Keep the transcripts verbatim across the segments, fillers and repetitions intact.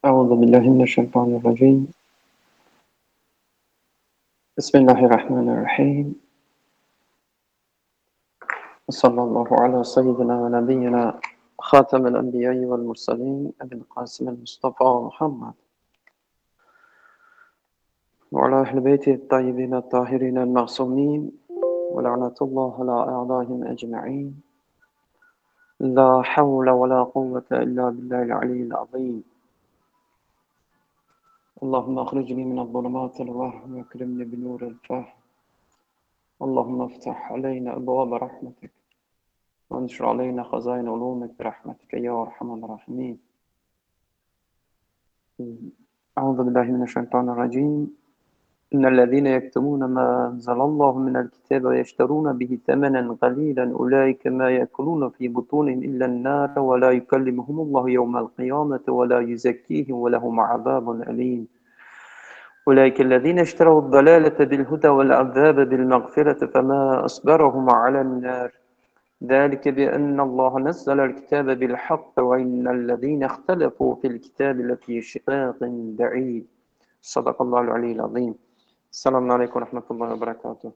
أعوذ بالله من الشيطان الرجيم بسم الله الرحمن الرحيم وصلى الله على سيدنا ونبينا خاتم الأنبياء والمرسلين أبي القاسم المصطفى محمد وعلى أهل بيته الطيبين الطاهرين المعصومين ولعنة الله على أعدائهم أجمعين لا حول ولا قوة إلا بالله العلي العظيم اللهم أخرجني من الظلمات الوهم وأكرمني بنور الفهم اللهم افتح علينا أبواب رحمتك وانشر علينا خزائن علومك برحمتك يا أرحم الراحمين. أعوذ بالله من الشيطان الرجيم إن الذين يكتمون ما أنزل الله من الكتاب ويشترون به ثمنا قليلا أولئك ما يأكلون في بطونهم إلا النار ولا يكلمهم الله يوم القيامة ولا يزكيهم ولهم عذاب أليم أولئك الذين اشتروا الضلالة بالهدى والعذاب بالمغفرة فما أصبرهم على النار ذلك بأن الله نزل الكتاب بالحق وإن الذين اختلفوا في الكتاب لفي شقاق بعيد صدق الله العلي العظيم. Selamun Aleyküm ve Rahmetullahi ve Berekatuhu.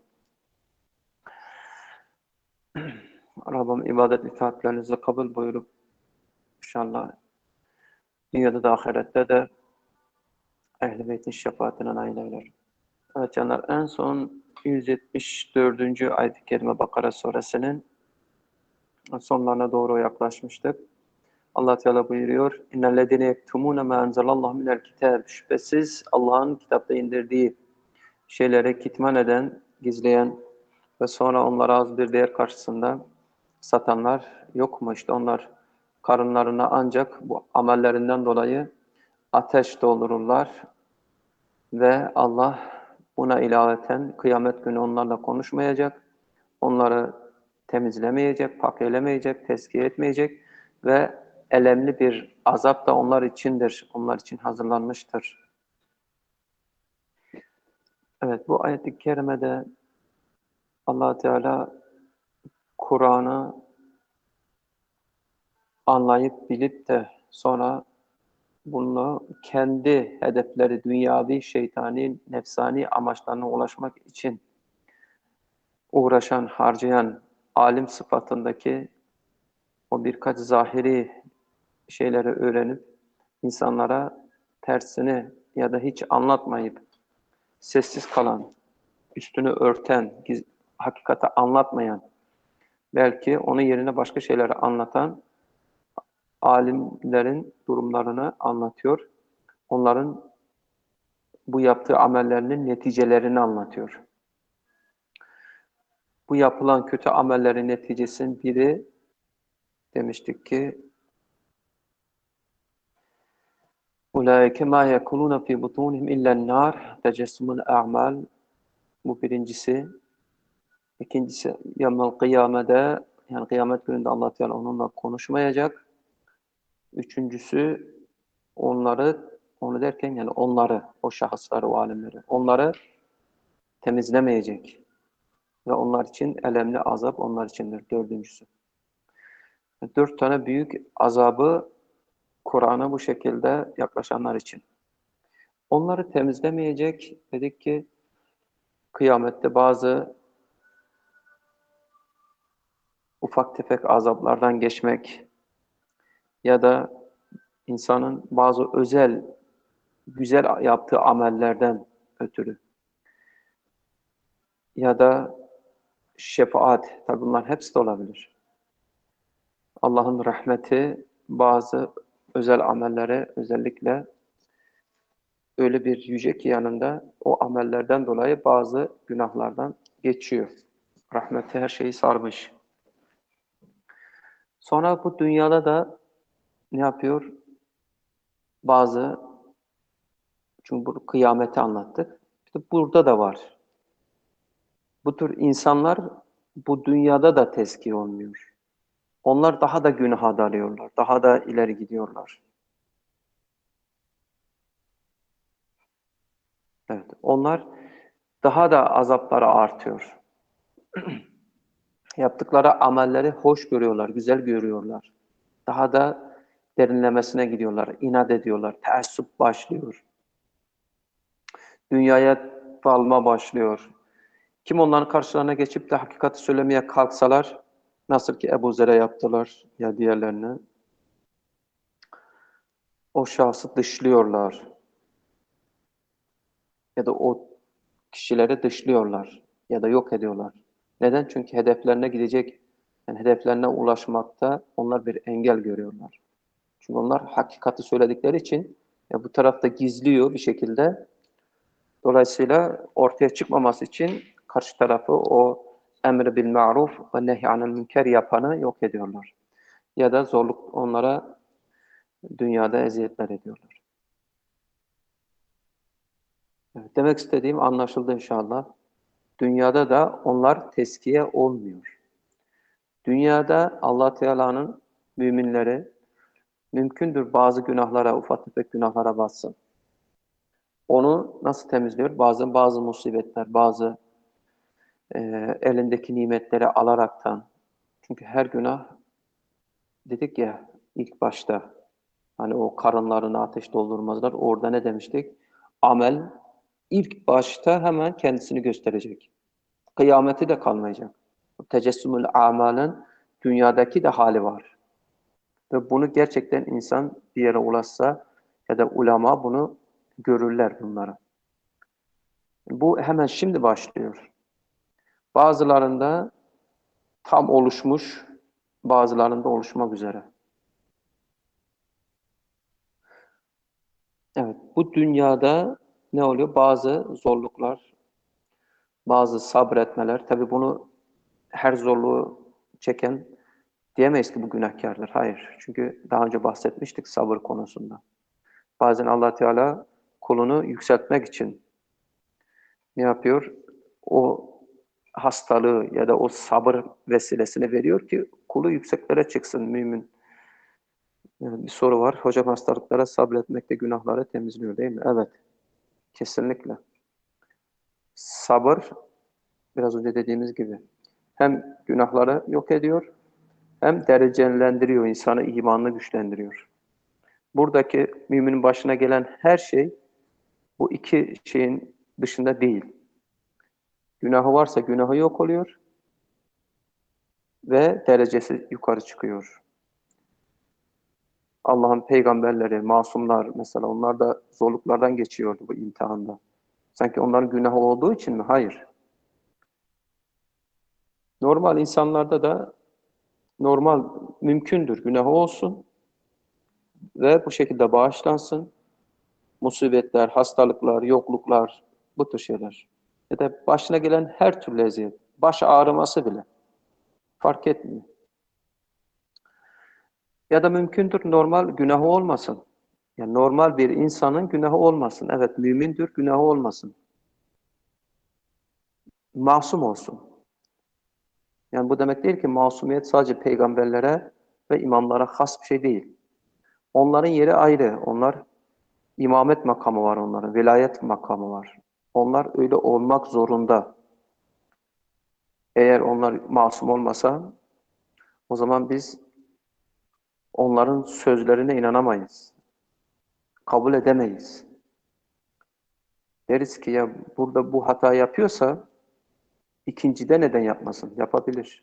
Rabbim ibadet itaatlerinizi kabul buyurup inşallah dünyada da ahirette de Ehl-i Beyt'in şefaatine nail eyler. Evet canlar, en son yüz yetmiş dördüncü ayet-i kerime Bakara suresinin sonlarına doğru yaklaşmıştık. Allah Teala buyuruyor: İnnellezîne yektumûne mâ enzelallahu minel kitâb. Şüphesiz Allah'ın kitapta indirdiği şeyleri kitman eden, gizleyen ve sonra onlara az bir değer karşısında satanlar yok mu? İşte onlar karınlarına ancak bu amellerinden dolayı ateş doldururlar ve Allah buna ilaveten kıyamet günü onlarla konuşmayacak, onları temizlemeyecek, pak eylemeyecek, tezkiye etmeyecek ve elemli bir azap da onlar içindir, onlar için hazırlanmıştır. Evet, bu ayet-i kerimede Allah Teala Kur'an'ı anlayıp bilip de sonra bunu kendi hedefleri, dünyavi, şeytani, nefsani amaçlarına ulaşmak için uğraşan, harcayan alim sıfatındaki o birkaç zahiri şeyleri öğrenip insanlara tersini ya da hiç anlatmayıp sessiz kalan, üstünü örten, hakikati anlatmayan, belki onun yerine başka şeyleri anlatan alimlerin durumlarını anlatıyor. Onların bu yaptığı amellerinin neticelerini anlatıyor. Bu yapılan kötü amellerin neticesinin biri demiştik ki Ulaike ma yekuluna fi butunihim illen nar tecessümül a'mal. Bu birincisi. İkincisi yevmel kıyamede, yani kıyamet gününde Allah Teala onunla konuşmayacak. Üçüncüsü onları, onu derken yani onları, o şahısları, o alimleri, onları temizlemeyecek. Ve onlar için elemli azap onlar içindir. Dördüncüsü. Dört tane büyük azabı Kur'an'a bu şekilde yaklaşanlar için. Onları temizlemeyecek dedik ki kıyamette bazı ufak tefek azaplardan geçmek ya da insanın bazı özel, güzel yaptığı amellerden ötürü ya da şefaat, tabi bunlar hepsi de olabilir. Allah'ın rahmeti bazı özel amellere özellikle öyle bir yüce ki yanında o amellerden dolayı bazı günahlardan geçiyor. Rahmeti her şeyi sarmış. Sonra bu dünyada da ne yapıyor? Bazı, çünkü bu kıyameti anlattık. İşte burada da var. Bu tür insanlar bu dünyada da tezkiye olmuyor. Onlar daha da günaha dalıyorlar. Daha da ileri gidiyorlar. Evet, onlar daha da azapları artıyor. Yaptıkları amelleri hoş görüyorlar, güzel görüyorlar. Daha da derinlemesine gidiyorlar, inat ediyorlar, teessüp başlıyor. Dünyaya dalma başlıyor. Kim onların karşılarına geçip de hakikati söylemeye kalksalar, nasıl ki Ebu Zer'e yaptılar ya diğerlerine, o şahsı dışlıyorlar. Ya da o kişileri dışlıyorlar ya da yok ediyorlar. Neden? Çünkü hedeflerine gidecek, yani hedeflerine ulaşmakta onlar bir engel görüyorlar. Çünkü onlar hakikati söyledikleri için ya bu tarafta gizliyor bir şekilde. Dolayısıyla ortaya çıkmaması için karşı tarafı o emri bil ma'ruf ve nehy anil münker yapanı yok ediyorlar. Ya da zorluk onlara dünyada eziyetler ediyorlar. Evet, demek istediğim anlaşıldı inşallah. Dünyada da onlar teskiye olmuyor. Dünyada Allah Teala'nın müminleri mümkündür bazı günahlara, ufak tefek günahlara batsın. Onu nasıl temizliyor? Bazen bazı musibetler, bazı e, elindeki nimetleri alaraktan. Çünkü her günah dedik ya ilk başta hani o karınlarını ateş doldurmazlar. Orada ne demiştik? Amel ilk başta hemen kendisini gösterecek. Kıyameti de kalmayacak. Tecessümül amalın dünyadaki de hali var. Ve bunu gerçekten insan bir yere ulaşsa ya da ulema bunu görürler bunları. Bu hemen şimdi başlıyor. Bazılarında tam oluşmuş, bazılarında oluşmak üzere. Evet, bu dünyada ne oluyor? Bazı zorluklar, bazı sabretmeler. Tabii bunu her zorluğu çeken diyemeyiz ki bu günahkardır. Hayır. Çünkü daha önce bahsetmiştik sabır konusunda. Bazen Allah Teala kulunu yükseltmek için ne yapıyor? O hastalığı ya da o sabır vesilesini veriyor ki kulu yükseklere çıksın mümin. Yani bir soru var. Hocam hastalıklara sabretmek de günahları temizliyor değil mi? Evet. Kesinlikle. Sabır biraz önce dediğimiz gibi hem günahları yok ediyor hem derecelendiriyor, insanı imanını güçlendiriyor. Buradaki müminin başına gelen her şey bu iki şeyin dışında değil. Günahı varsa günahı yok oluyor ve derecesi yukarı çıkıyor. Allah'ın peygamberleri, masumlar mesela onlar da zorluklardan geçiyordu bu imtihanda. Sanki onların günahı olduğu için mi? Hayır. Normal insanlarda da normal mümkündür günahı olsun ve bu şekilde bağışlansın. Musibetler, hastalıklar, yokluklar, bu tür şeyler. Ya da başına gelen her türlü eziyet, baş ağrıması bile fark etmiyor. Ya da mümkündür normal günahı olmasın. Yani normal bir insanın günahı olmasın. Evet mümindir, günahı olmasın. Masum olsun. Yani bu demek değil ki masumiyet sadece peygamberlere ve imamlara has bir şey değil. Onların yeri ayrı. Onlar imamet makamı var onların, velayet makamı var. Onlar öyle olmak zorunda. Eğer onlar masum olmasa o zaman biz onların sözlerine inanamayız. Kabul edemeyiz. Deriz ki ya burada bu hata yapıyorsa ikincide neden yapmasın? Yapabilir.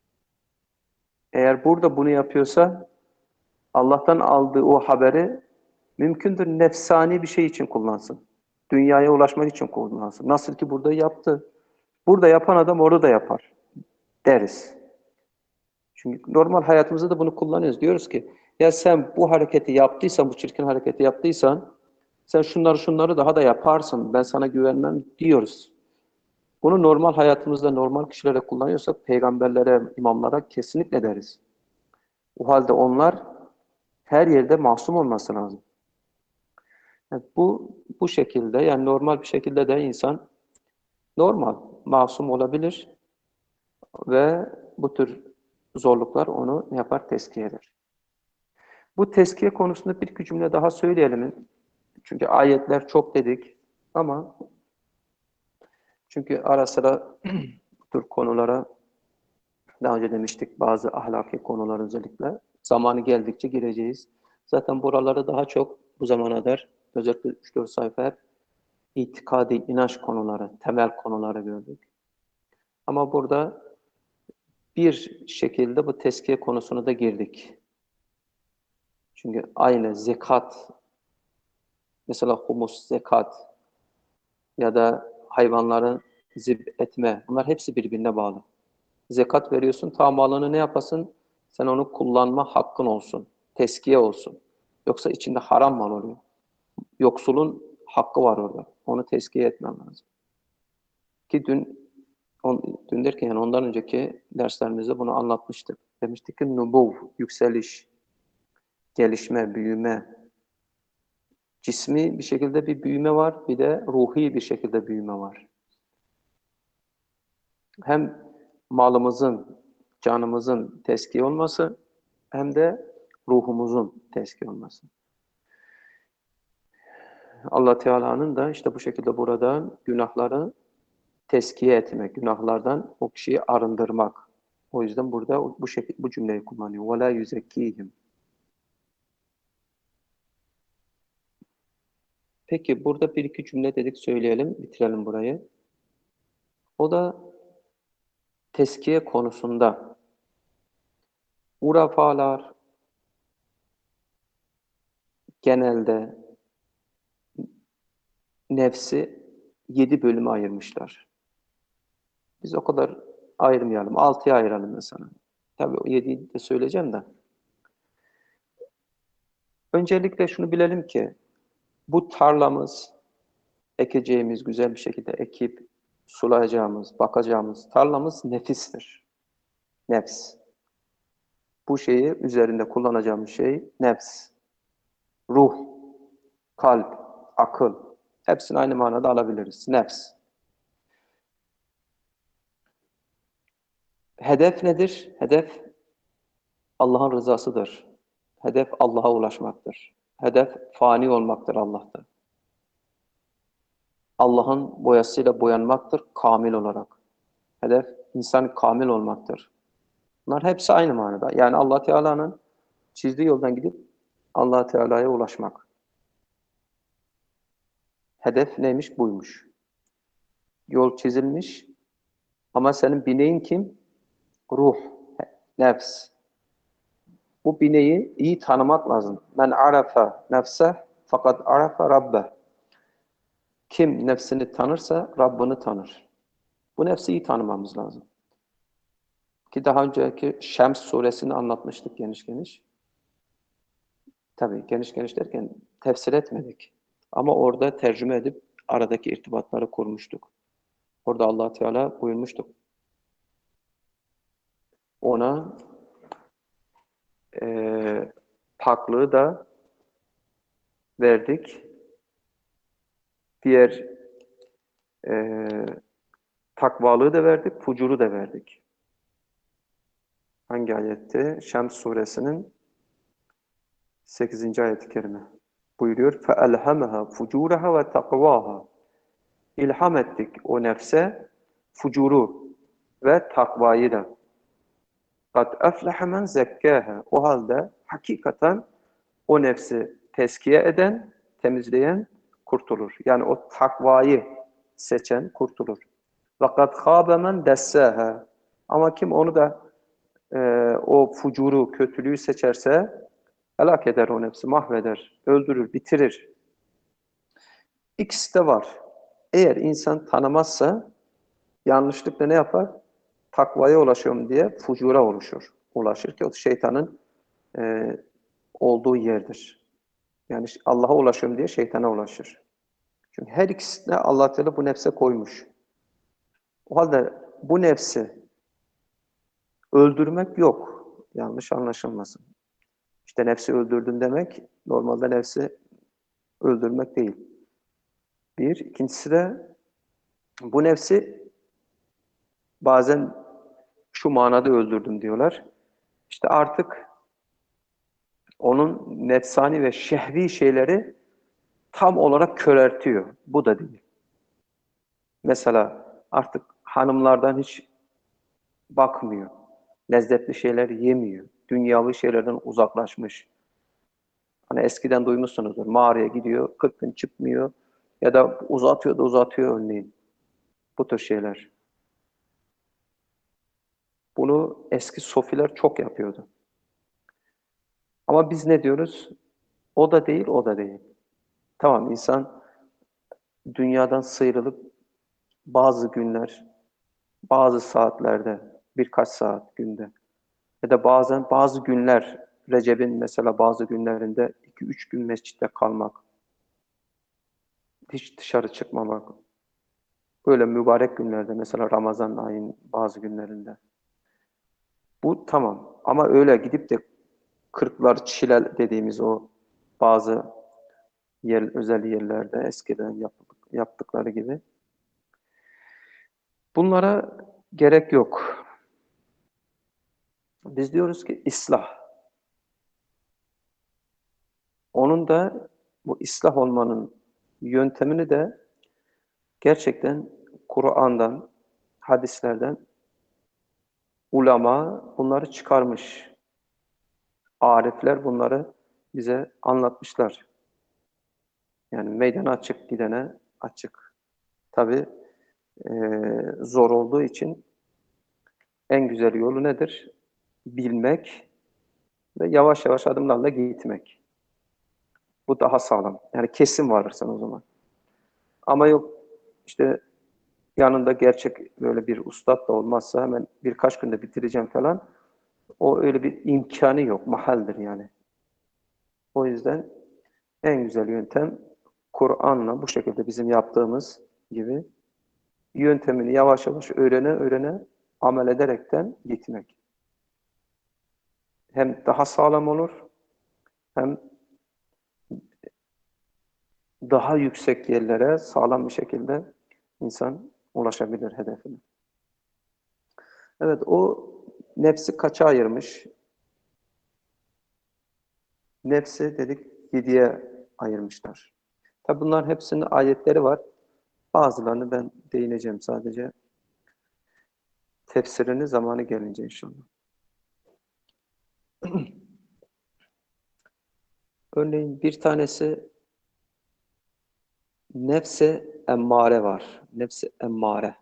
Eğer burada bunu yapıyorsa Allah'tan aldığı o haberi mümkündür nefsani bir şey için kullansın. Dünyaya ulaşmak için kullansın. Nasıl ki burada yaptı. Burada yapan adam orada da yapar deriz. Çünkü normal hayatımızda da bunu kullanıyoruz. Diyoruz ki ya sen bu hareketi yaptıysan, bu çirkin hareketi yaptıysan sen şunları şunları daha da yaparsın. Ben sana güvenmem diyoruz. Bunu normal hayatımızda normal kişilere kullanıyorsak peygamberlere, imamlara kesinlikle deriz. O halde onlar her yerde masum olması lazım. Yani bu bu şekilde yani normal bir şekilde de insan normal, masum olabilir ve bu tür zorluklar onu ne yapar? Teskiye eder. Bu teskiye konusunda bir iki cümle daha söyleyelim. Çünkü ayetler çok dedik ama çünkü ara sıra bu tür konulara daha önce demiştik bazı ahlaki konular özellikle zamanı geldikçe gireceğiz. Zaten buraları daha çok bu zamana kadar özellikle üç dört sayfa hep itikadi inanç konuları, temel konuları gördük. Ama burada bir şekilde bu tezkiye konusuna da girdik. Çünkü aynı zekat, mesela humus, zekat ya da hayvanları zib etme, bunlar hepsi birbirine bağlı. Zekat veriyorsun, ta malını ne yapasın? Sen onu kullanma hakkın olsun, tezkiye olsun. Yoksa içinde haram mal oluyor. Yoksulun hakkı var orada. Onu tezkiye etmen lazım. Ki dün, on, dün derken yani ondan önceki derslerimizde bunu anlatmıştık. Demiştik ki nubuv, yükseliş, gelişme, büyüme, cismi bir şekilde bir büyüme var, bir de ruhi bir şekilde büyüme var. Hem malımızın, canımızın tezkiye olması, hem de ruhumuzun tezkiye olması. Allah Teala'nın da işte bu şekilde burada günahları tezkiye etmek, günahlardan o kişiyi arındırmak. O yüzden burada bu şekilde bu cümleyi kullanıyor. وَلَا يُزَكِّيهِمْ. Peki burada bir iki cümle dedik söyleyelim, bitirelim burayı. O da tezkiye konusunda urafalar genelde nefsi yedi bölüme ayırmışlar. Biz o kadar ayırmayalım. Altıya ayıralım mesela. Tabii o yediyi de söyleyeceğim de. Öncelikle şunu bilelim ki bu tarlamız, ekeceğimiz, güzel bir şekilde ekip, sulayacağımız, bakacağımız tarlamız nefistir. Nefs. Bu şeyi üzerinde kullanacağımız şey nefs. Ruh, kalp, akıl. Hepsini aynı manada alabiliriz. Nefs. Hedef nedir? Hedef Allah'ın rızasıdır. Hedef Allah'a ulaşmaktır. Hedef fani olmaktır Allah'ta. Allah'ın boyasıyla boyanmaktır kamil olarak. Hedef insan kamil olmaktır. Bunlar hepsi aynı manada. Yani Allah Teala'nın çizdiği yoldan gidip Allah Teala'ya ulaşmak. Hedef neymiş? Buymuş. Yol çizilmiş ama senin bineğin kim? Ruh, nefs. Bu bineği iyi tanımak lazım. Men arafa nefseh fakat arafa rabbeh. Kim nefsini tanırsa Rabbini tanır. Bu nefsi iyi tanımamız lazım. Ki daha önceki Şems suresini anlatmıştık geniş geniş. Tabii geniş geniş derken tefsir etmedik. Ama orada tercüme edip aradaki irtibatları kurmuştuk. Orada Allah Teala buyurmuştuk. Ona e, paklığı da verdik. Diğer e, takvalığı da verdik, fucuru da verdik. Hangi ayette? Şems suresinin sekizinci ayet-i kerime. Buyuruyor. فَأَلْهَمَهَا فُجُورَهَا وَتَقْوَاهَا. İlham ettik o nefse fucuru ve takvayı da. قَدْ أَفْلَحَ مَنْ زَكَّاهَا. O halde hakikaten o nefsi tezkiye eden, temizleyen kurtulur. Yani o takvayı seçen kurtulur. وَقَدْ خَابَ مَنْ دَسَّاهَا. Ama kim onu da e, o fucuru, kötülüğü seçerse helak eder o nefsi, mahveder, öldürür, bitirir. İkisi de var. Eğer insan tanımazsa yanlışlıkla ne yapar? Takvaya ulaşıyorum diye fucura oluşur. Ulaşır ki o şeytanın e, olduğu yerdir. Yani Allah'a ulaşıyorum diye şeytana ulaşır. Çünkü her ikisine Allah Teala bu nefse koymuş. O halde bu nefsi öldürmek yok. Yanlış anlaşılmasın. İşte nefsi öldürdün demek normalde nefsi öldürmek değil. Bir. İkincisi de bu nefsi bazen şu manada öldürdüm diyorlar. İşte artık onun nefsani ve şehvi şeyleri tam olarak köreltiyor. Bu da değil. Mesela artık hanımlardan hiç bakmıyor. Lezzetli şeyler yemiyor. Dünyavi şeylerden uzaklaşmış. Hani eskiden duymuşsunuzdur. Mağaraya gidiyor, kırk gün çıkmıyor ya da uzatıyor da uzatıyor örneğin. Bu tür şeyler. Bunu eski sofiler çok yapıyordu. Ama biz ne diyoruz? O da değil, o da değil. Tamam, insan dünyadan sıyrılıp bazı günler, bazı saatlerde, birkaç saat günde ya da bazen bazı günler, Recep'in mesela bazı günlerinde iki üç gün mescitte kalmak, hiç dışarı çıkmamak, böyle mübarek günlerde mesela Ramazan ayının bazı günlerinde. Bu tamam ama öyle gidip de kırklar çile dediğimiz o bazı yer, özel yerlerde eskiden yaptık, yaptıkları gibi bunlara gerek yok. Biz diyoruz ki ıslah. Onun da bu ıslah olmanın yöntemini de gerçekten Kur'an'dan, hadislerden ulema bunları çıkarmış. Arifler bunları bize anlatmışlar. Yani meydana açık gidene açık. Tabii e, zor olduğu için en güzel yolu nedir? Bilmek ve yavaş yavaş adımlarla gitmek. Bu daha sağlam. Yani kesin varırsan o zaman. Ama yok işte yanında gerçek böyle bir ustad da olmazsa hemen birkaç günde bitireceğim falan. O öyle bir imkanı yok. Mahaldir yani. O yüzden en güzel yöntem Kur'an'la bu şekilde bizim yaptığımız gibi yöntemini yavaş yavaş öğrene öğrene amel ederekten gitmek. Hem daha sağlam olur hem daha yüksek yerlere sağlam bir şekilde insan ulaşabilir hedefine. Evet, o nefsi kaça ayırmış? Nefsi dedik yediye ayırmışlar. Tabi bunların hepsinin ayetleri var. Bazılarını ben değineceğim sadece. Tefsirini zamanı gelince inşallah. Örneğin bir tanesi nefse emmare var. Nefse emmare.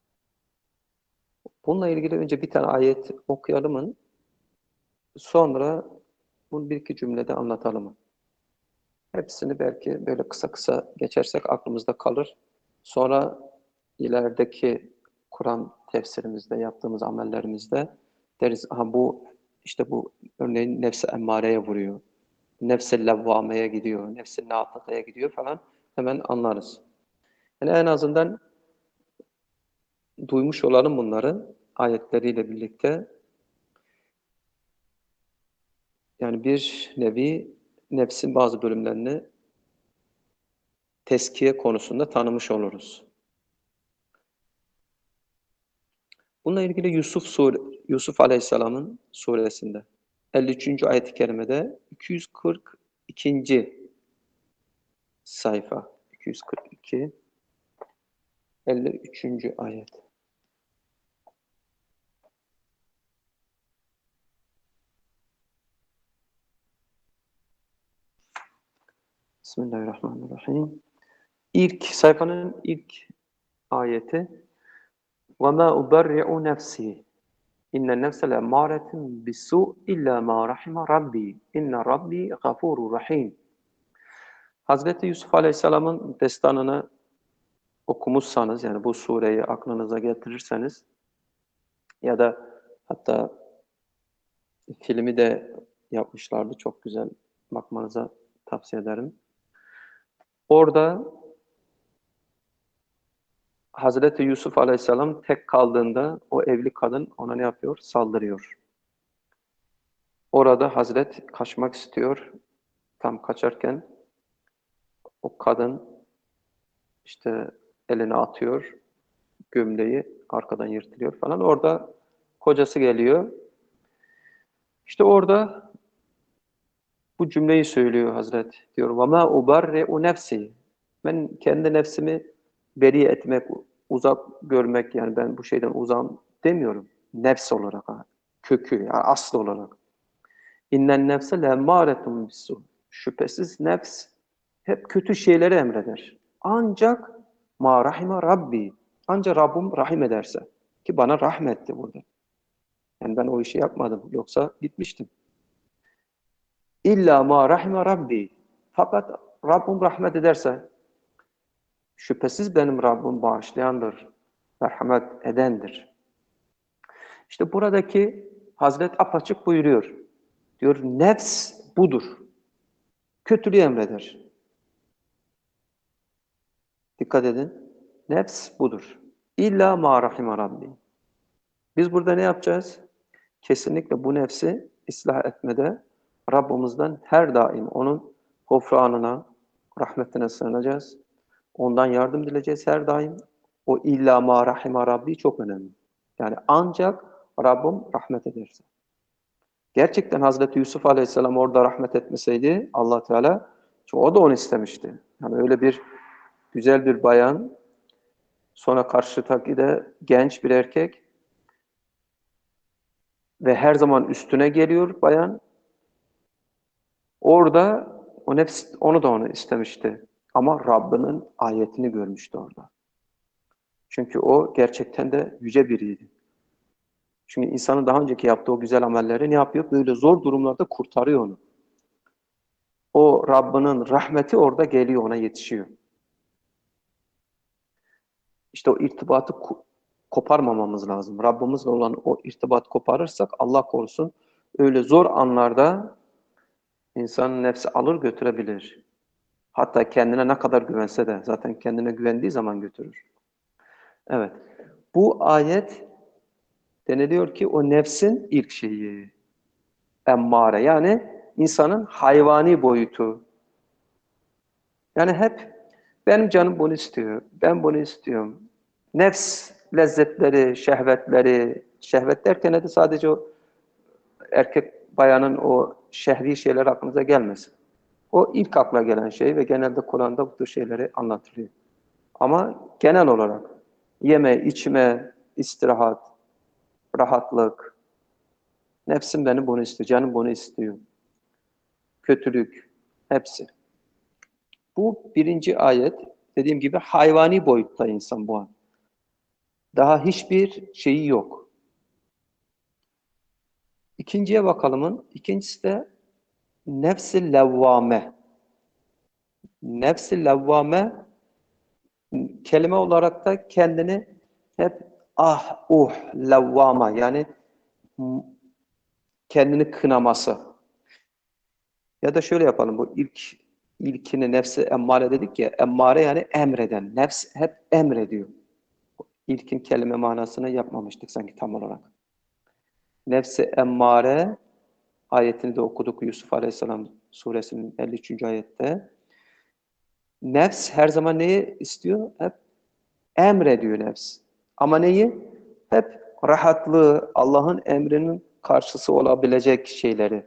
Bununla ilgili önce bir tane ayet okuyalım. Sonra bunu bir iki cümlede anlatalım. Hepsini belki böyle kısa kısa geçersek aklımızda kalır. Sonra ilerideki Kur'an tefsirimizde, yaptığımız amellerimizde deriz, aha bu işte bu örneğin nefse emmareye vuruyor. Nefse levvameye gidiyor, nefse natıkaya gidiyor falan hemen anlarız. Yani en azından duymuş olalım bunları ayetleriyle birlikte. Yani bir nevi nefsin bazı bölümlerini teskiye konusunda tanımış oluruz. Bununla ilgili Yusuf sure, Yusuf Aleyhisselam'ın suresinde elli üçüncü ayet-i kerimede iki yüz kırk ikinci sayfa iki yüz kırk iki elli üçüncü ayet. Bismillahirrahmanirrahim. İlk sayfanın ilk ayeti وَمَا أُبَرِّعُ نَفْسِي İnne nefse lemmâretin bis-sû illâ mâ rahime rabbi. İnne rabbi gafûrur rahîm. Hazreti Yusuf Aleyhisselam'ın destanını okumuşsanız, yani bu sureyi aklınıza getirirseniz ya da hatta filmi de yapmışlardı. Çok güzel. Bakmanıza tavsiye ederim. Orada Hazreti Yusuf Aleyhisselam tek kaldığında o evli kadın ona ne yapıyor? Saldırıyor. Orada Hazret kaçmak istiyor. Tam kaçarken o kadın işte elini atıyor, gömleği arkadan yırtılıyor falan. Orada kocası geliyor. İşte orada bu cümleyi söylüyor Hazret. Diyor, وَمَا اُبَرِّعُ نَفْسِي Ben kendi nefsimi beri etmek, uzak görmek, yani ben bu şeyden uzağım demiyorum. Nefs olarak, kökü, yani aslı olarak. İnnen nefse lemmâretun bis-sû. Şüphesiz nefs hep kötü şeyleri emreder. Ancak ma rahime Rabbi. Ancak Rabbim rahim ederse. Ki bana rahmetti burada. Yani ben o işi yapmadım. Yoksa gitmiştim. İlla ma rahime Rabbi. Fakat Rabbim rahmet ederse, şüphesiz benim Rabbim bağışlayandır, merhamet edendir. İşte buradaki Hazret apaçık buyuruyor. Diyor nefs budur. Kötülüğü emreder. Dikkat edin. Nefs budur. İlla ma rahime Rabbi. Biz burada ne yapacağız? Kesinlikle bu nefsi ıslah etmede Rabbimizden her daim onun gufranına, rahmetine sığınacağız. Ondan yardım dileyeceğiz her daim. O illa ma rahime Rabbi çok önemli. Yani ancak Rabbim rahmet ederse. Gerçekten Hazreti Yusuf Aleyhisselam orada rahmet etmeseydi Allah Teala, çünkü o da onu istemişti. Yani öyle bir güzel bir bayan, sonra karşıdaki de genç bir erkek ve her zaman üstüne geliyor bayan. Orada o nefs onu da onu istemişti. Ama Rabbinin ayetini görmüştü orada. Çünkü o gerçekten de yüce biriydi. Çünkü insanın daha önceki yaptığı o güzel amelleri ne yapıyor? Böyle zor durumlarda kurtarıyor onu. O Rabbinin rahmeti orada geliyor, ona yetişiyor. İşte o irtibatı koparmamamız lazım. Rabbimizle olan o irtibat koparırsak Allah korusun öyle zor anlarda insanın nefsi alır götürebilir. Hatta kendine ne kadar güvense de zaten kendine güvendiği zaman götürür. Evet. Bu ayet deniliyor ki o nefsin ilk şeyi. Emmare yani insanın hayvani boyutu. Yani hep benim canım bunu istiyor, ben bunu istiyorum. Nefs lezzetleri, şehvetleri, şehvet derken de sadece o erkek bayanın o şehvi şeyler aklınıza gelmesin. O ilk akla gelen şey ve genelde Kur'an'da bu tür şeyleri anlatılıyor. Ama genel olarak yeme, içme, istirahat, rahatlık, nefsim benim bunu istiyor, canım bunu istiyor. Kötülük, hepsi. Bu birinci ayet, dediğim gibi hayvani boyutta insan bu an. Daha hiçbir şeyi yok. İkinciye bakalımın, ikincisi de nefs-i levvame. Nefs-i levvame kelime olarak da kendini hep ah, uh, levvama yani kendini kınaması. Ya da şöyle yapalım, bu ilk ilkini nefsi emmare dedik ya, emmare yani emreden. Nefs hep emrediyor. İlkin kelime manasını yapmamıştık sanki tam olarak. Nefsi emmare ayetini de okuduk Yusuf Aleyhisselam suresinin elli üçüncü ayette. Nefs her zaman neyi istiyor? Hep emrediyor nefs. Ama neyi? Hep rahatlığı, Allah'ın emrinin karşısı olabilecek şeyleri.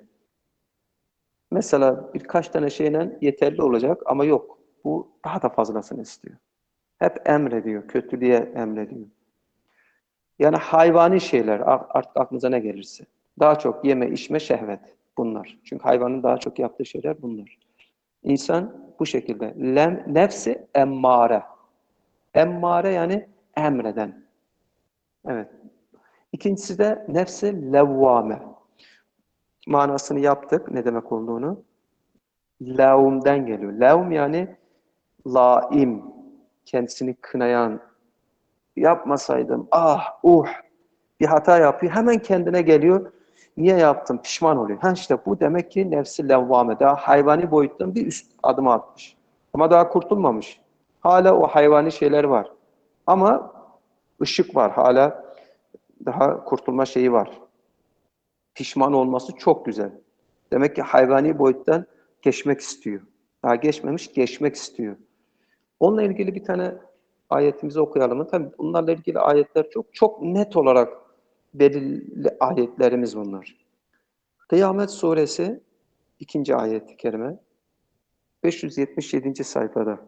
Mesela birkaç tane şeyle yeterli olacak ama yok. Bu daha da fazlasını istiyor. Hep emrediyor, kötülüğe emrediyor. Yani hayvani şeyler, artık aklınıza ne gelirse. Daha çok yeme, içme, şehvet bunlar. Çünkü hayvanın daha çok yaptığı şeyler bunlar. İnsan bu şekilde. Lem, nefsi emmare. Emmare yani emreden. Evet. İkincisi de nefsi levvame. Manasını yaptık, ne demek olduğunu. Levm'den geliyor. Levm yani laim, kendisini kınayan, yapmasaydım, ah, uh, bir hata yapıyor, hemen kendine geliyor, niye yaptım, pişman oluyor. Ha işte bu demek ki nefsi levvame, daha hayvani boyuttan bir üst adım atmış. Ama daha kurtulmamış. Hala o hayvani şeyler var. Ama ışık var, hala daha kurtulma şeyi var. Pişman olması çok güzel. Demek ki hayvani boyuttan geçmek istiyor. Daha geçmemiş, geçmek istiyor. Onunla ilgili bir tane ayetimizi okuyalım. Tabii bunlarla ilgili ayetler çok çok net olarak belirli ayetlerimiz bunlar. Kıyamet Suresi ikinci ayet-i kerime beş yüz yetmiş yedinci sayfada.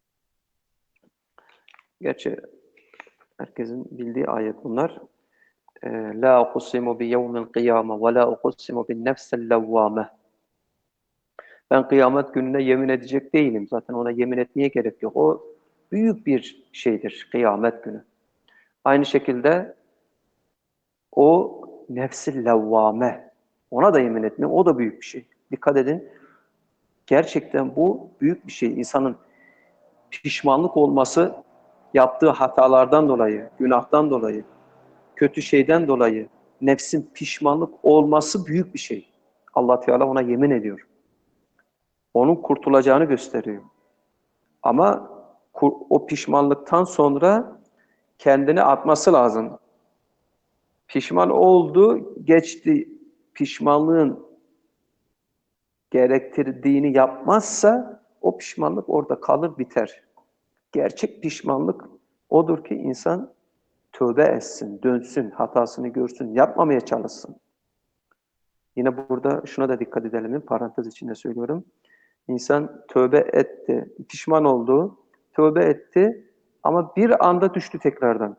Gerçi herkesin bildiği ayet bunlar. La uqsimu bi yevmil kıyame ve la uqsimu bin nefsil levvame. Ben kıyamet gününe yemin edecek değilim. Zaten ona yemin etmeye gerek yok. O büyük bir şeydir, kıyamet günü. Aynı şekilde o nefs-i levvame. Ona da yemin etmiyor. O da büyük bir şey. Dikkat edin. Gerçekten bu büyük bir şey. İnsanın pişmanlık olması yaptığı hatalardan dolayı, günahtan dolayı, kötü şeyden dolayı nefsin pişmanlık olması büyük bir şey. Allah Teala ona yemin ediyor. Onun kurtulacağını gösteriyor. Ama o pişmanlıktan sonra kendini atması lazım. Pişman oldu, geçti. Pişmanlığın gerektirdiğini yapmazsa o pişmanlık orada kalır, biter. Gerçek pişmanlık odur ki insan tövbe etsin, dönsün, hatasını görsün, yapmamaya çalışsın. Yine burada şuna da dikkat edelim, parantez içinde söylüyorum. İnsan tövbe etti, pişman oldu, tövbe etti ama bir anda düştü tekrardan.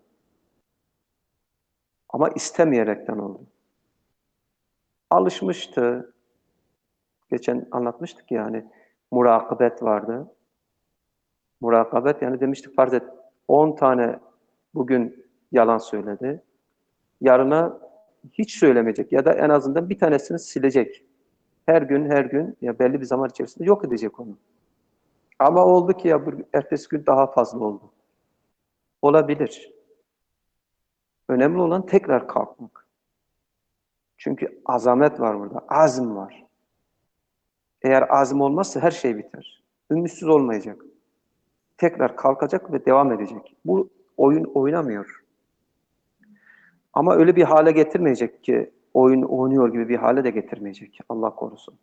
Ama istemeyerekten oldu. Alışmıştı. Geçen anlatmıştık yani murakabet vardı. Murakabet yani demiştik farz et on tane bugün yalan söyledi. Yarına hiç söylemeyecek ya da en azından bir tanesini silecek. Her gün her gün ya belli bir zaman içerisinde yok edecek onu. Ama oldu ki ya ertesi gün daha fazla oldu. Olabilir. Önemli olan tekrar kalkmak. Çünkü azamet var burada, azm var. Eğer azm olmazsa her şey biter. Ümitsiz olmayacak. Tekrar kalkacak ve devam edecek. Bu oyun oynamıyor. Ama öyle bir hale getirmeyecek ki oyun oynuyor gibi bir hale de getirmeyecek. Allah korusun.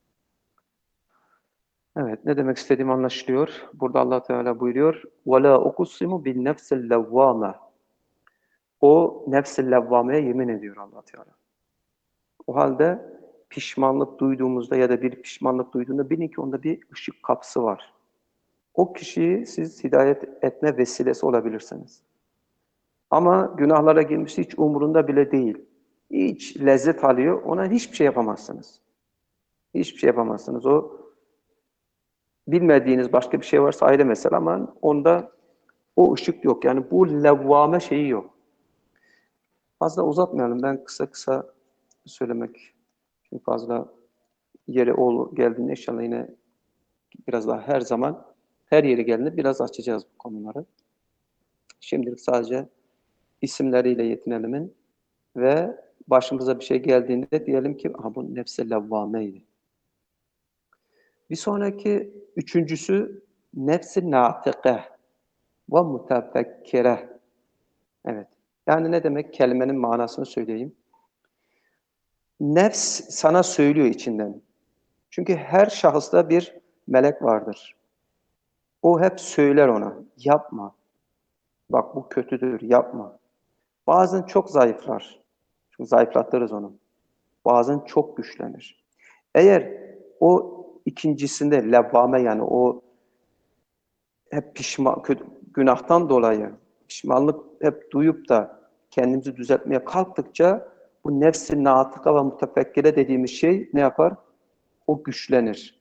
Evet, ne demek istediğim anlaşılıyor. Burada Allah Teala buyuruyor: "Vela uqsimu bin nefsil levvame." O nefs-i levvameye yemin ediyor Allah Teala. O halde pişmanlık duyduğumuzda ya da bir pişmanlık duyduğunda bilin ki onda bir ışık kapısı var. O kişiyi siz hidayet etme vesilesi olabilirsiniz. Ama günahlara girmişse hiç umurunda bile değil. Hiç lezzet alıyor, ona hiçbir şey yapamazsınız. Hiçbir şey yapamazsınız. O bilmediğiniz başka bir şey varsa ayrı mesele ama onda o ışık yok. Yani bu levvame şeyi yok. Fazla uzatmayalım. Ben kısa kısa söylemek çünkü fazla yeri ol geldiğinde inşallah yine biraz daha her zaman her yeri geldiğinde biraz açacağız bu konuları. Şimdilik sadece isimleriyle yetinelim ve başımıza bir şey geldiğinde diyelim ki ha bu nefs-i levvameydi. Bir sonraki üçüncüsü nefs-i nâtıkeh ve mutefekkireh. Evet. Yani ne demek? Kelimenin manasını söyleyeyim. Nefs sana söylüyor içinden. Çünkü her şahısta bir melek vardır. O hep söyler ona, yapma. Bak bu kötüdür, yapma. Bazen çok zayıflar. Çünkü zayıflatırız onu. Bazen çok güçlenir. Eğer o ikincisinde levvame yani o hep pişman, kötü, günahtan dolayı pişmanlık hep duyup da kendimizi düzeltmeye kalktıkça bu nefs-i nâtıka ve mutefekkire dediğimiz şey ne yapar? O güçlenir.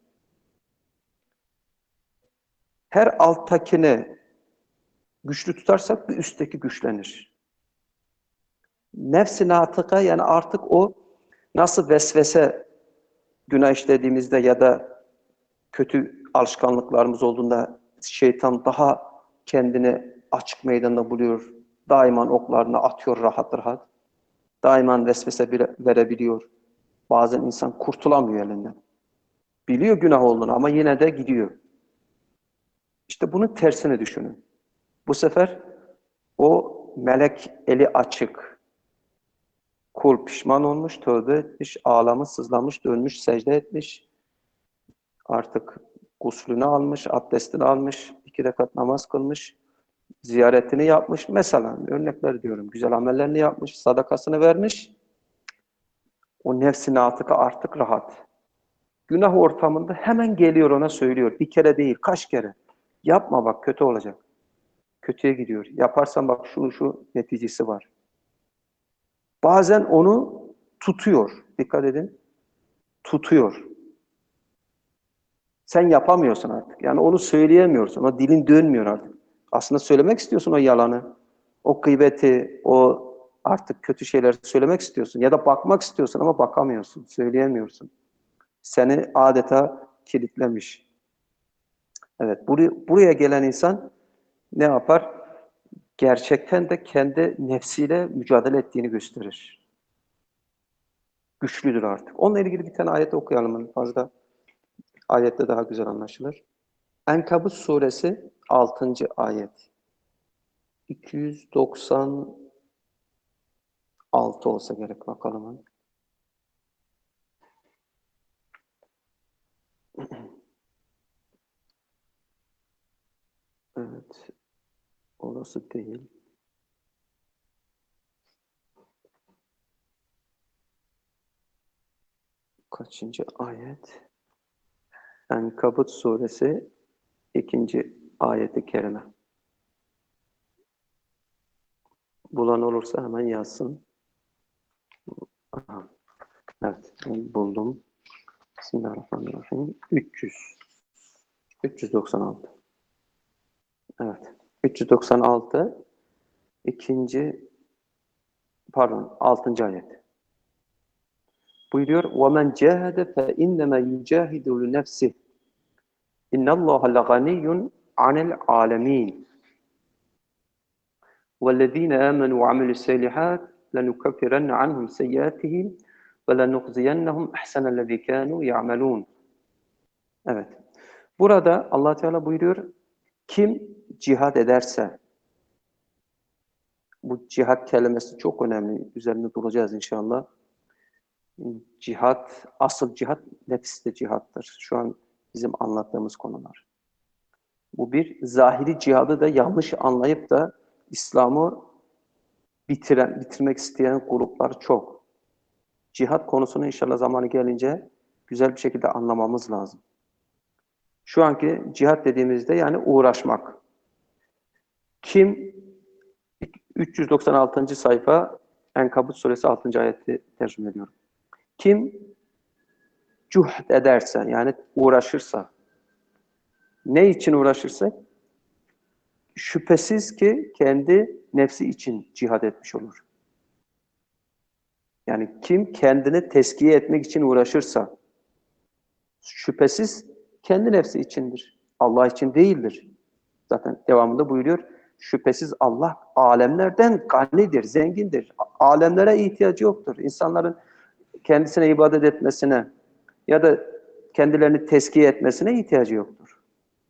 Her alttakini güçlü tutarsak bir üstteki güçlenir. Nefs-i nâtıka yani artık o nasıl vesvese günah işlediğimizde ya da kötü alışkanlıklarımız olduğunda şeytan daha kendini açık meydanda buluyor. Daima oklarını atıyor rahat rahat. Daima vesvese verebiliyor. Bazen insan kurtulamıyor elinden. Biliyor günah olduğunu ama yine de gidiyor. İşte bunun tersini düşünün. Bu sefer o melek eli açık. Kul pişman olmuş, tövbe etmiş, ağlamış, sızlamış, dönmüş, secde etmiş. Artık guslünü almış, abdestini almış, iki rekat namaz kılmış, ziyaretini yapmış. Mesela örnekler diyorum, güzel amellerini yapmış, sadakasını vermiş. O nefsine artık artık rahat. Günah ortamında hemen geliyor ona söylüyor. Bir kere değil, kaç kere. Yapma bak kötü olacak. Kötüye gidiyor. Yaparsan bak şu şu neticesi var. Bazen onu tutuyor. Dikkat edin. Tutuyor. Sen yapamıyorsun artık. Yani onu söyleyemiyorsun. O dilin dönmüyor artık. Aslında söylemek istiyorsun o yalanı. O gıybeti, o artık kötü şeyler söylemek istiyorsun. Ya da bakmak istiyorsun ama bakamıyorsun. Söyleyemiyorsun. Seni adeta kilitlemiş. Evet, buraya, buraya gelen insan ne yapar? Gerçekten de kendi nefsiyle mücadele ettiğini gösterir. Güçlüdür artık. Onunla ilgili bir tane ayet okuyalım. Fazla ayette daha güzel anlaşılır. Enkabut suresi altıncı ayet. iki yüz doksan altı olsa gerek bakalım. Evet, orası değil. Kaçıncı ayet? Enkabut suresi ikinci ayeti kerime. Bulan olursa hemen yazsın. Aha. Evet, ben buldum. Bismillahirrahmanirrahim. üç yüz. üç yüz doksan altı. Evet. üç yüz doksan altı ikinci pardon altıncı ayet. Buyuruyor: وَمَنْ جَاهَدَ فَاِنَّمَا يُجَاهِدُ لِنَفْسِهِ اِنَّ اللّٰهَ لَغَنِيٌّ عَنِ الْعَالَمِينَ وَالَّذ۪ينَ آمَنُوا وَعَمِلُوا السَّالِحَاتِ لَنُكَفِّرَنَّ عَنْهُمْ سَيِّئَاتِهِمْ وَلَنُخْزِيَنَّهُمْ اَحْسَنَ الَّذ۪ي كَانُوا يَعْمَلُونَ. Evet. Burada Allah Teala buyuruyor: kim cihad ederse, bu cihad kelimesi çok önemli. Üzerinde duracağız inşallah. Cihad, asıl cihad nefiste cihattır. Şu an bizim anlattığımız konular. Bu bir zahiri cihadı da yanlış anlayıp da İslam'ı bitiren, bitirmek isteyen gruplar çok. Cihad konusunu inşallah zamanı gelince güzel bir şekilde anlamamız lazım. Şu anki cihad dediğimizde yani uğraşmak. Kim üç yüz doksan altıncı sayfa Enkabut suresi altıncı ayeti tercüme ediyorum. Kim cuhd ederse yani uğraşırsa, ne için uğraşırsa şüphesiz ki kendi nefsi için cihad etmiş olur. Yani kim kendini teskiye etmek için uğraşırsa şüphesiz kendi nefsi içindir. Allah için değildir. Zaten devamında buyuruyor. Şüphesiz Allah alemlerden ganidir, zengindir. Alemlere ihtiyacı yoktur. İnsanların kendisine ibadet etmesine ya da kendilerini teskiye etmesine ihtiyacı yoktur.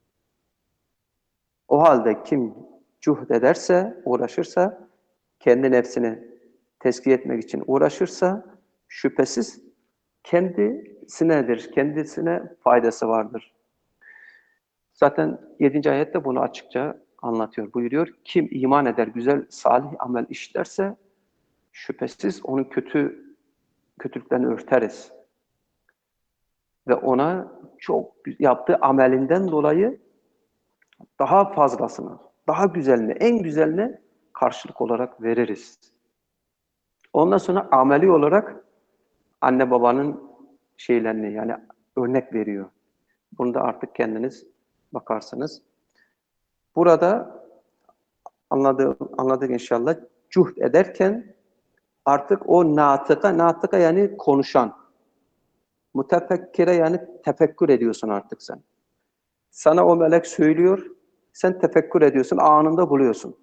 O halde kim cuhd ederse, uğraşırsa, kendi nefsini teskiye etmek için uğraşırsa şüphesiz kendisinedir, kendisine faydası vardır. Zaten yedinci ayette bunu açıkça anlatıyor. Buyuruyor, kim iman eder, güzel, salih amel işlerse şüphesiz onun kötü kötülüklerini örteriz. Ve ona çok yaptığı amelinden dolayı daha fazlasını, daha güzelini, en güzelini karşılık olarak veririz. Ondan sonra ameli olarak anne babanın şeylerini yani örnek veriyor. Bunu da artık kendiniz bakarsınız. Burada anladık, anladık inşallah. Cuhd ederken artık o natıka, natıka yani konuşan. Mutefekkire yani tefekkür ediyorsun artık sen. Sana o melek söylüyor, sen tefekkür ediyorsun, anında buluyorsun.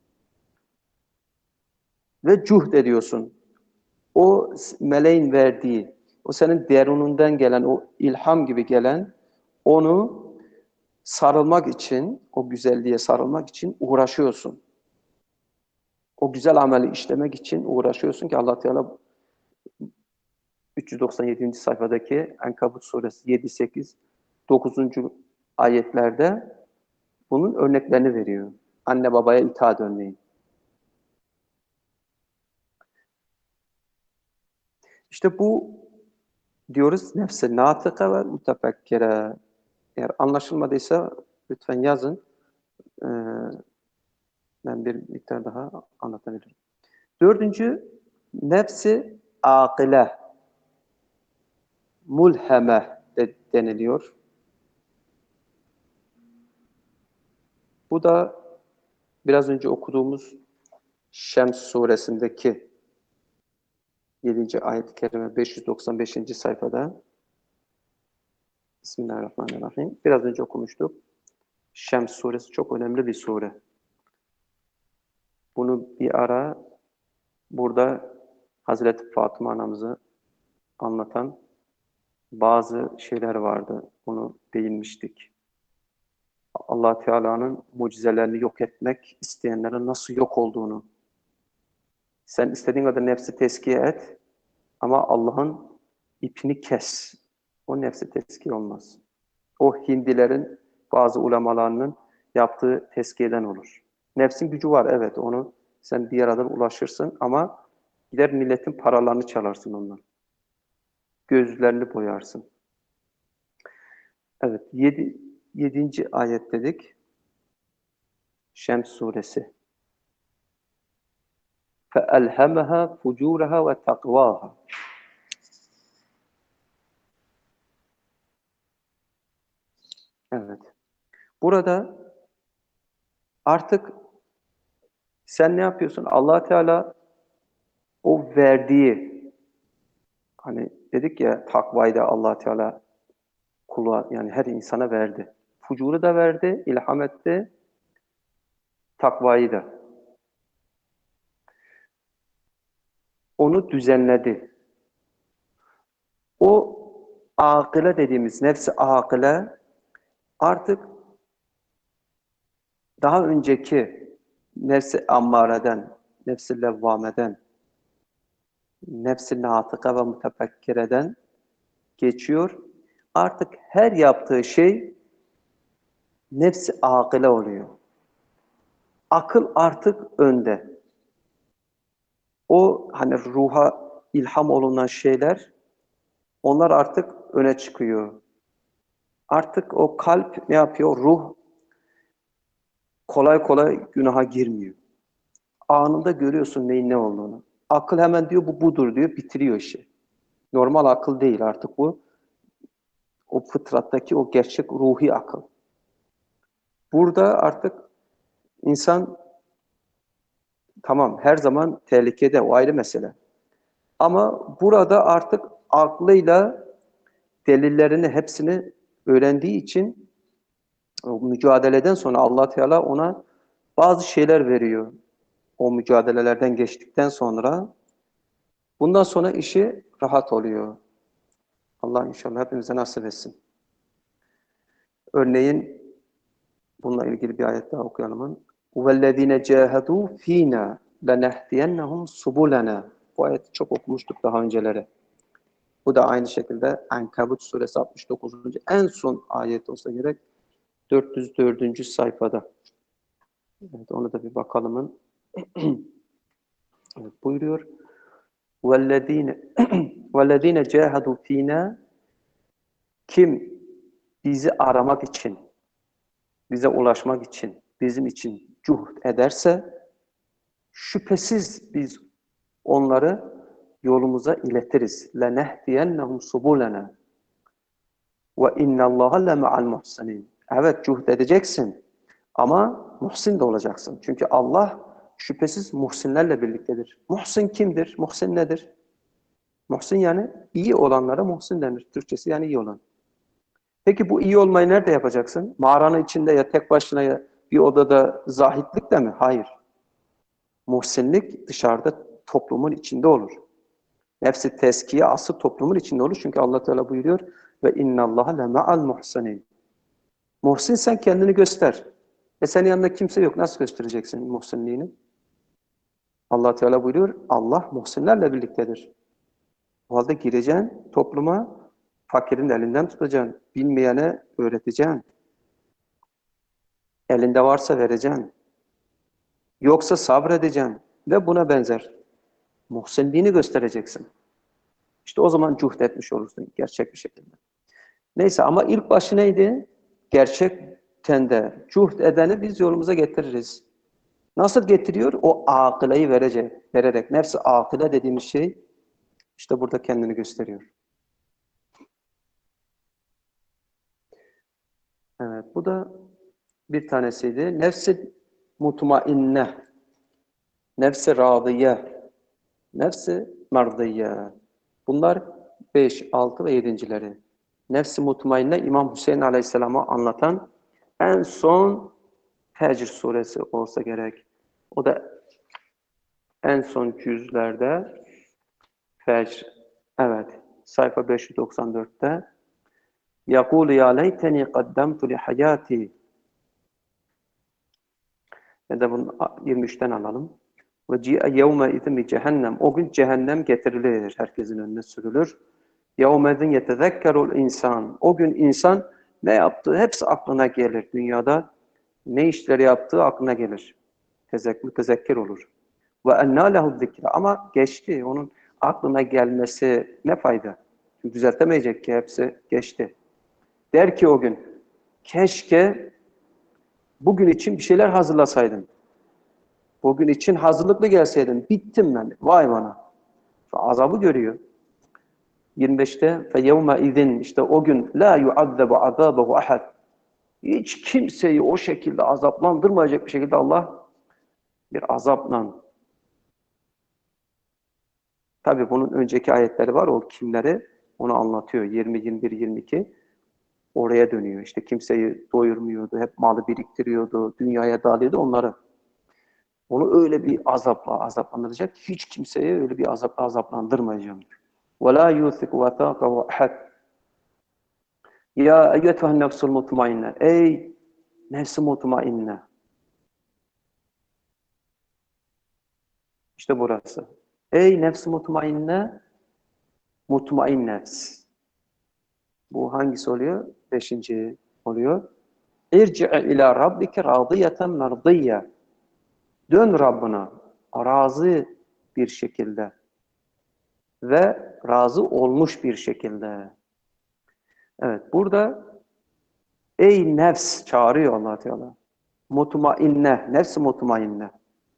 Ve cuhd ediyorsun. O meleğin verdiği, o senin derunundan gelen, o ilham gibi gelen, onu sarılmak için, o güzelliğe sarılmak için uğraşıyorsun. O güzel ameli işlemek için uğraşıyorsun ki Allah Teala üç yüz doksan yedinci sayfadaki Enkabut suresi yedi, sekiz, dokuzuncu ayetlerde bunun örneklerini veriyor. Anne babaya itaat örneğin. İşte bu diyoruz nefse natıka ve mutefekkire. Eğer anlaşılmadıysa lütfen yazın. Ee, ben bir miktar daha anlatabilirim. Dördüncü Nefsi akile, mulheme de deniliyor. Bu da biraz önce okuduğumuz Şems suresindeki yedinci ayet-i kerime beş yüz doksan beşinci sayfada. Bismillahirrahmanirrahim. Biraz önce okumuştuk. Şems suresi çok önemli bir sure. Bunu bir ara burada Hazreti Fatıma anamızı anlatan bazı şeyler vardı. Bunu değinmiştik. Allah Teala'nın mucizelerini yok etmek isteyenlerin nasıl yok olduğunu. Sen istediğin kadar nefsi tezkiye et ama Allah'ın ipini kes. O nefsi tezkiye olmaz. O Hindilerin bazı ulemalarının yaptığı tezkiyeden olur. Nefsin gücü var, evet, onu sen bir yerden ulaşırsın ama gider milletin paralarını çalarsın ondan. Gözlerini boyarsın. Evet, yedi, yedinci ayet dedik. Şems suresi. فَأَلْهَمَهَا فُجُورَهَا وَتَقْوَاهَا. Evet. Burada artık sen ne yapıyorsun? Allah Teala o verdiği, hani dedik ya, takvayı da Allah Teala kula, yani her insana verdi. Fucuru da verdi, ilham etti, takvayı da. Onu düzenledi. O akile dediğimiz, nefsi akile artık daha önceki nefsi ammareden, nefsi levvameden, nefsi natıka ve mütefekkireden geçiyor. Artık her yaptığı şey nefsi akile oluyor. Akıl artık önde. O hani ruha ilham olunan şeyler, onlar artık öne çıkıyor. Artık o kalp ne yapıyor? Ruh kolay kolay günaha girmiyor. Anında görüyorsun neyin ne olduğunu. Akıl hemen diyor bu budur diyor, bitiriyor işi. Normal akıl değil artık bu. O fıtrattaki o gerçek ruhi akıl. Burada artık insan tamam her zaman tehlikede, o ayrı mesele. Ama burada artık aklıyla delillerini hepsini öğrendiği için o mücadeleden sonra Allah Teala ona bazı şeyler veriyor. O mücadelelerden geçtikten sonra bundan sonra işi rahat oluyor. Allah inşallah hepimize nasip etsin. Örneğin bununla ilgili bir ayet daha okuyalım. وَالَّذ۪ينَ جَاهَدُوا ف۪ينَا لَنَهْدِيَنَّهُمْ سُبُولَنَا. Bu ayeti çok okumuştuk daha önceleri. Bu da aynı şekilde Ankabut suresi altmış dokuzuncu en son ayet olsa gerek dört yüz dördüncü sayfada. Evet, onu da bir bakalım. Evet, buyuruyor. وَالَّذ۪ينَ وَالَّذ۪ينَ جَاهَدُوا ف۪ينَا. Kim bizi aramak için, bize ulaşmak için, bizim için cuhd ederse şüphesiz biz onları yolumuza iletiriz. لَنَهْدِيَنَّهُمْ سُبُولَنَا وَاِنَّ اللّٰهَ لَمَعَ الْمُحْسَنِينَ. Evet, cuhd edeceksin ama muhsin de olacaksın. Çünkü Allah şüphesiz muhsinlerle birliktedir. Muhsin kimdir? Muhsin nedir? Muhsin yani iyi olanlara muhsin denir. Türkçesi yani iyi olan. Peki bu iyi olmayı nerede yapacaksın? Mağaranın içinde ya tek başına ya bir odada zahitlik de mi? Hayır. Muhsinlik dışarıda, toplumun içinde olur. Nefsi teskiye asıl toplumun içinde olur. Çünkü Allah Teala buyuruyor ve innallaha lema'al muhsinin. Muhsin sen kendini göster. E senin yanında kimse yok. Nasıl göstereceksin muhsinliğini? Allah Teala buyuruyor Allah muhsinlerle birliktedir. O halde gireceksin topluma, fakirin elinden tutacaksın. Bilmeyene öğreteceksin. Elinde varsa vereceksin. Yoksa sabredeceksin. Ve buna benzer. Muhsinliğini göstereceksin. İşte o zaman cuhd etmiş olursun gerçek bir şekilde. Neyse ama ilk başı neydi? Gerçekten de cuhd edeni biz yolumuza getiririz. Nasıl getiriyor? O akıleyi verecek, vererek. Nefs-i akile dediğimiz şey işte burada kendini gösteriyor. Evet, bu da bir tanesiydi. Nefs-i mutmainne, nefs-i radiye, nefs-i mardiye. Bunlar beş, altı ve yedincileri. Nefs-i mutmainne İmam Hüseyin Aleyhisselam'a anlatan en son Fecr suresi olsa gerek. O da en son cüzlerde Fecr. Evet, sayfa beş yüz doksan dörtte يَقُولُ يَا لَيْتَنِي قَدَّمْتُ لِحَيَاتِي. Ya da bunu yirmi üçten alalım. وَجِيَ يَوْمَ اِذٍ cehennem. O gün cehennem getirilir, herkesin önüne sürülür. يَوْمَ اِذٍ يَتَذَكَّرُ insan. O gün insan ne yaptığı hepsi aklına gelir. Dünyada ne işleri yaptığı aklına gelir. Tezek, mütezekkir olur. وَاَنَّا لَهُ الذِّكْرَ. Ama geçti. Onun aklına gelmesi ne fayda? Çünkü düzeltemeyecek ki, hepsi geçti. Der ki o gün, keşke bugün için bir şeyler hazırlasaydım. Bugün için hazırlıklı gelseydim. Bittim ben. Vay bana. Azabı görüyor. yirmi beşte فَيَوْمَ اِذٍ. İşte o gün لَا يُعَذَّبُ عَذَابَهُ اَحَدٍ. Hiç kimseyi o şekilde azaplandırmayacak bir şekilde Allah bir azapla. Tabi bunun önceki ayetleri var. O kimleri onu anlatıyor. yirmi, yirmi bir, yirmi iki oraya dönüyor. İşte kimseyi doyurmuyordu. Hep malı biriktiriyordu. Dünyaya dağılıyordu onları. Onu öyle bir azapla azaplandıracak. Hiç kimseye öyle bir azapla azaplandırmayacağım. وَلَا يُوثِقُ وَثَاقَهُ اَحَدٍ. Ya eyyetühen nefsul mutmainne. Ey nefs-i mutmainne. İşte burası. Ey nefs-i mutmainne, mutmain nefs. Bu hangisi oluyor? Beşinci oluyor. İrci'e ila rabbike radiyeten merdiyye. Dön Rabbına razı bir şekilde ve razı olmuş bir şekilde. Evet, burada ey nefs çağırıyor Allah Teala. Mutmainne, nefs-i mutmainne.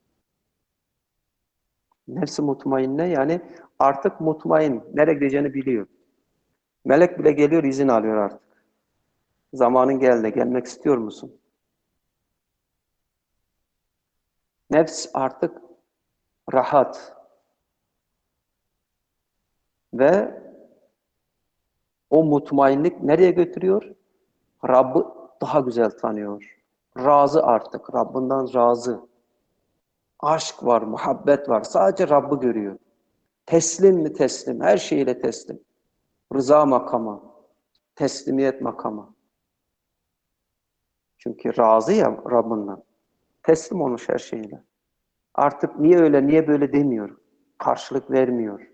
Nefs-i mutmainne yani artık mutmain, nereye gideceğini biliyor. Melek bile geliyor, izin alıyor artık. Zamanın geldi, gelmek istiyor musun? Nefs artık rahat ve o mutmainlik nereye götürüyor? Rabb'i daha güzel tanıyor. Razı artık, Rabbinden razı. Aşk var, muhabbet var. Sadece Rabb'i görüyor. Teslim mi teslim, her şeyiyle teslim. Rıza makamı, teslimiyet makamı. Çünkü razı ya Rabbinden. Teslim olmuş her şeyle. Artık niye öyle, niye böyle demiyor. Karşılık vermiyor.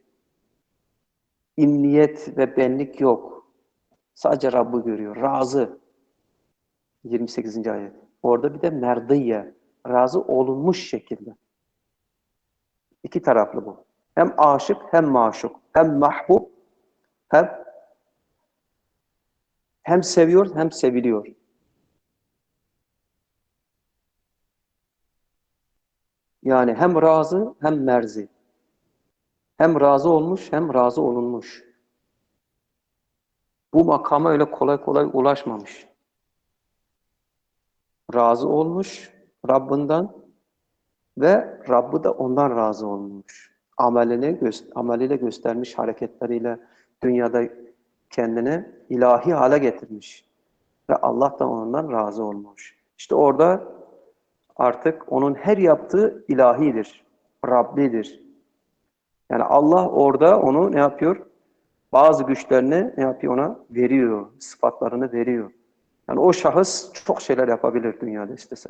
İmniyet ve benlik yok. Sadece Rabb'i görüyor. Razı. yirmi sekizinci ayet. Orada bir de merdiye. Razı olunmuş şekilde. İki taraflı bu. Hem aşık hem maşuk. Hem mahbub hem hem seviyor hem seviliyor. Yani hem razı hem merzi. Hem razı olmuş hem razı olunmuş. Bu makama öyle kolay kolay ulaşmamış. Razı olmuş Rabbinden ve Rabbi de ondan razı olmuş. Ameline, ameliyle göstermiş hareketleriyle dünyada kendini ilahi hale getirmiş. Ve Allah da ondan razı olmuş. İşte orada artık onun her yaptığı ilahidir, Rabbidir. Yani Allah orada onu ne yapıyor? Bazı güçlerini ne yapıyor ona? Veriyor, sıfatlarını veriyor. Yani o şahıs çok şeyler yapabilir dünyada istese.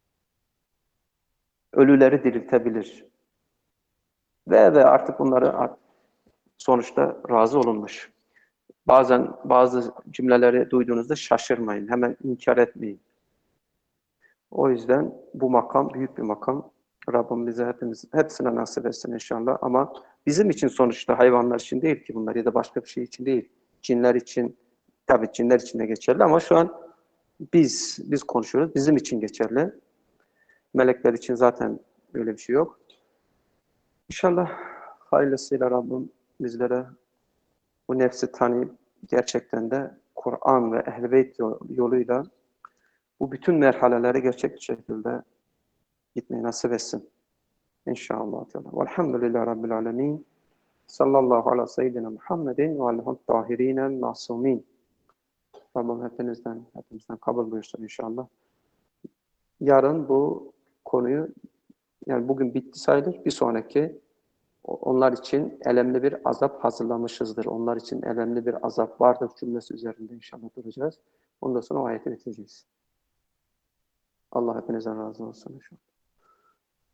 Ölüleri diriltebilir. Ve ve artık bunları sonuçta razı olunmuş. Bazen bazı cümleleri duyduğunuzda şaşırmayın, hemen inkar etmeyin. O yüzden bu makam büyük bir makam. Rabbim bize hepimiz, hepsine nasip etsin inşallah. Ama bizim için sonuçta hayvanlar için değil ki bunlar ya da başka bir şey için değil. Cinler için, tabii cinler için de geçerli ama şu an biz biz konuşuyoruz, bizim için geçerli. Melekler için zaten öyle bir şey yok. İnşallah hayırlısıyla Rabbim bizlere bu nefsi tanıyıp gerçekten de Kur'an ve Ehl-i Beyt yoluyla bu bütün merhaleleri gerçek bir şekilde gitmeyi nasip etsin. İnşallah. Velhamdülillahi Rabbil alemin. Sallallahu ala seyyidina Muhammedin ve aleyhi tahirinel masumin. Rabbim hepinizden, hepimizden kabul buyursun inşallah. Yarın bu konuyu, yani bugün bitti sayılır, bir sonraki onlar için elemli bir azap hazırlamışızdır. Onlar için elemli bir azap vardır cümlesi üzerinde inşallah duracağız. Ondan sonra o ayeti bitireceğiz. Allah hepinizden razı olsun inşallah.